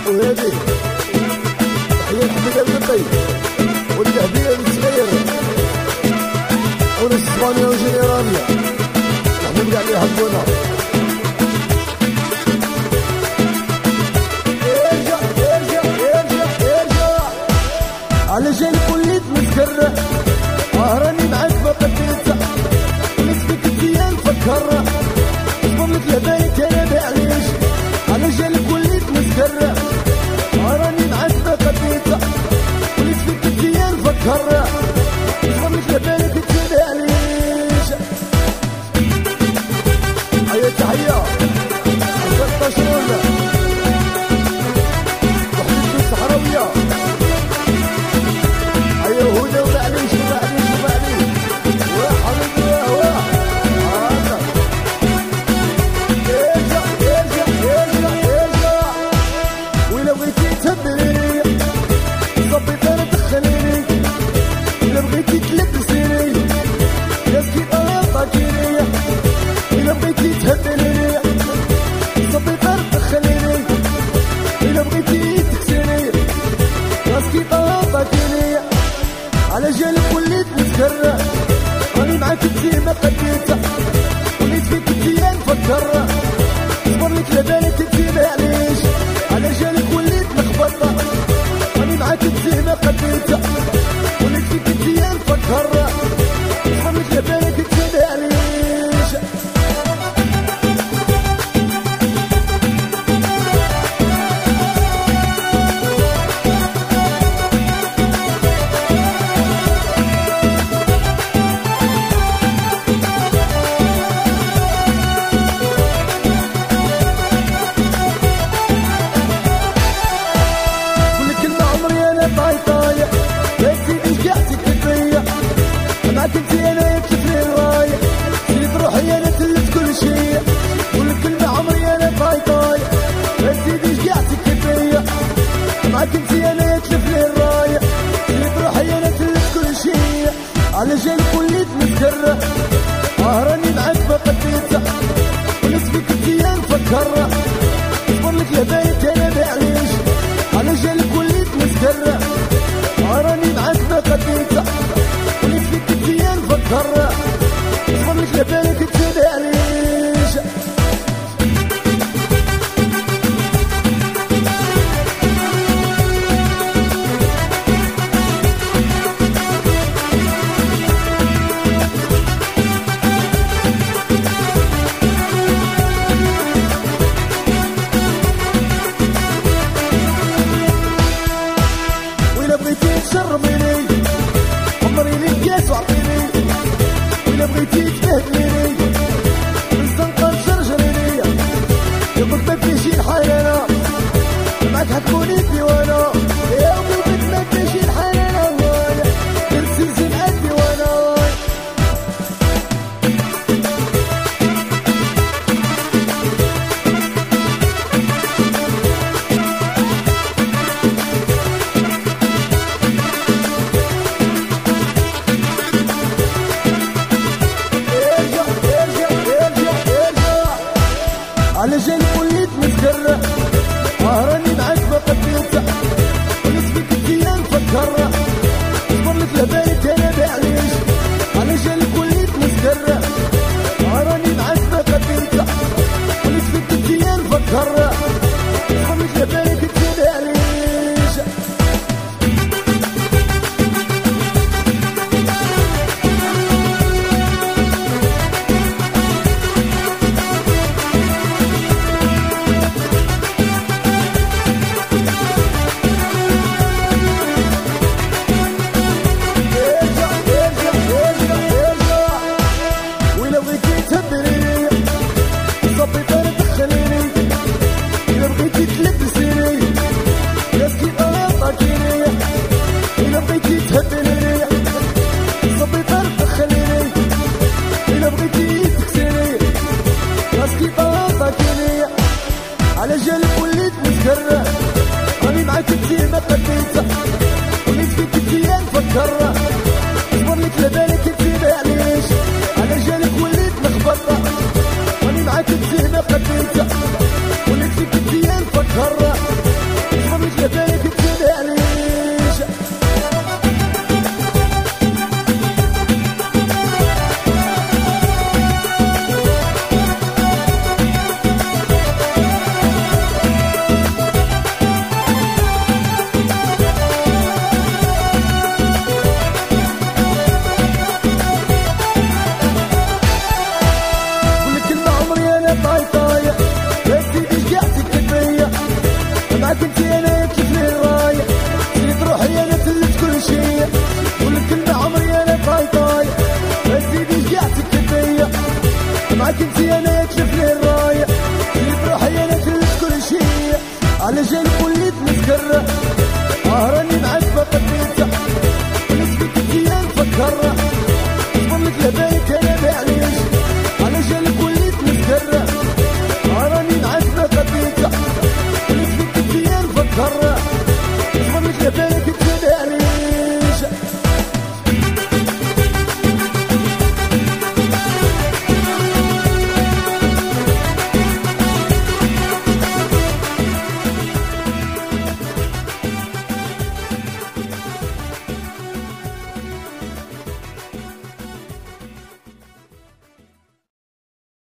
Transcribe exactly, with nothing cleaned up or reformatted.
وهادي تحية لحمد المطي والتهدية للصغير وناس اسبانيا وجينيراليا نحمد كاع اللي يحبونا. ارجع ارجع ارجع ارجع على جالك وليت متكرر راني معاك ما قديتها وليت فيك انتيا نفكر صبرلك لبالك انا معليش على جالك وليت متكرر راني معاك ما قديتها وليت فيك انتيا نفكر صبرلك لبالك انت معليش. هيا تحية ستاشر ولا وحدتي الصحراوية هيا هدى ومعليش ومعليش ومعليش وحبيبي يا هوا ارجع ارجع ارجع ارجع وإلا بغيتي تهبليني صبيت انا دخليني إلا بغيتي تلبسيني يا سكيطة طاكيني إلا بغيتي تهبليني صبيت انا دخليني إلا بغيتي تكسيني يا سكيطة طاكيني على جالك وليت متكرر راني معاك انتي ما قديتها وليت فيك انتيا نفكر صبرلك لبالك انتي معليش على جالك وليت مخبطة راني معاك انتي ما قديتها وليت فيك انتيا نفكر صبرلك لبالك انتي معليش. معاك انتي انا يكفي الراية سيد روحي انا تلت كل شيء كل كلمة عمري انا طاي طاي يا سيدي شقعتك كفية معاك انتي انا يكفي الراية سيد روحي انا تلت كل شيء على جالك وليت متكرر راني معاك ما قديتها وليت فيك انتيا نفكر صبرلك لبالك انا معليش على جالك وليت متكرر راني معاك ما قديتها وليت فيك انتيا نفكر صبرلك لبالك انت معليش. وإلا بغيتي تشربيني عمري لي كاس وعطيني وإلا بغيتي تبهدليني بالزنقة تجرجريني يا قلت ما فيش الحال انا معاك حتكوني ديوانا يا قلت ما فيش الحال انا وانا درت زين قدي وانا على جالك وليت متكرر راني معاك ما قديتها وليت فيك انتيا نفكر صبرلك لبالك انا معليش على جالك وليت متكرر راني معاك ما قديتها وليت فيك انتيا نفكر صبرلك لبالك انت معليش. على جالك وليت متكرر راني معاك انتي ما قديتها وليت فيك انتيا نفكر صبرلك لبالك انتي معليش على جالك وليت مخبطة راني معاك انتي ما قديتها وليت فيك انتيا نفكر معاك انت انا تلفني الراية، زيد روحي انا تلت كل شي، والكلمة عمري انا طاي طاي، ما تزيديش قاع تكتب فيا. معاك انت انا تلفني الراية، زيد روحي انا تلت كل شي، على جالك وليت مسكرة، اه راني معاك بقديتها، نسبك انت نفكرها، نضمنك لبالك انا معليش، على جالك وليت مسكرة، اه راني معاك بقديتها، نسبك انت نفكرها.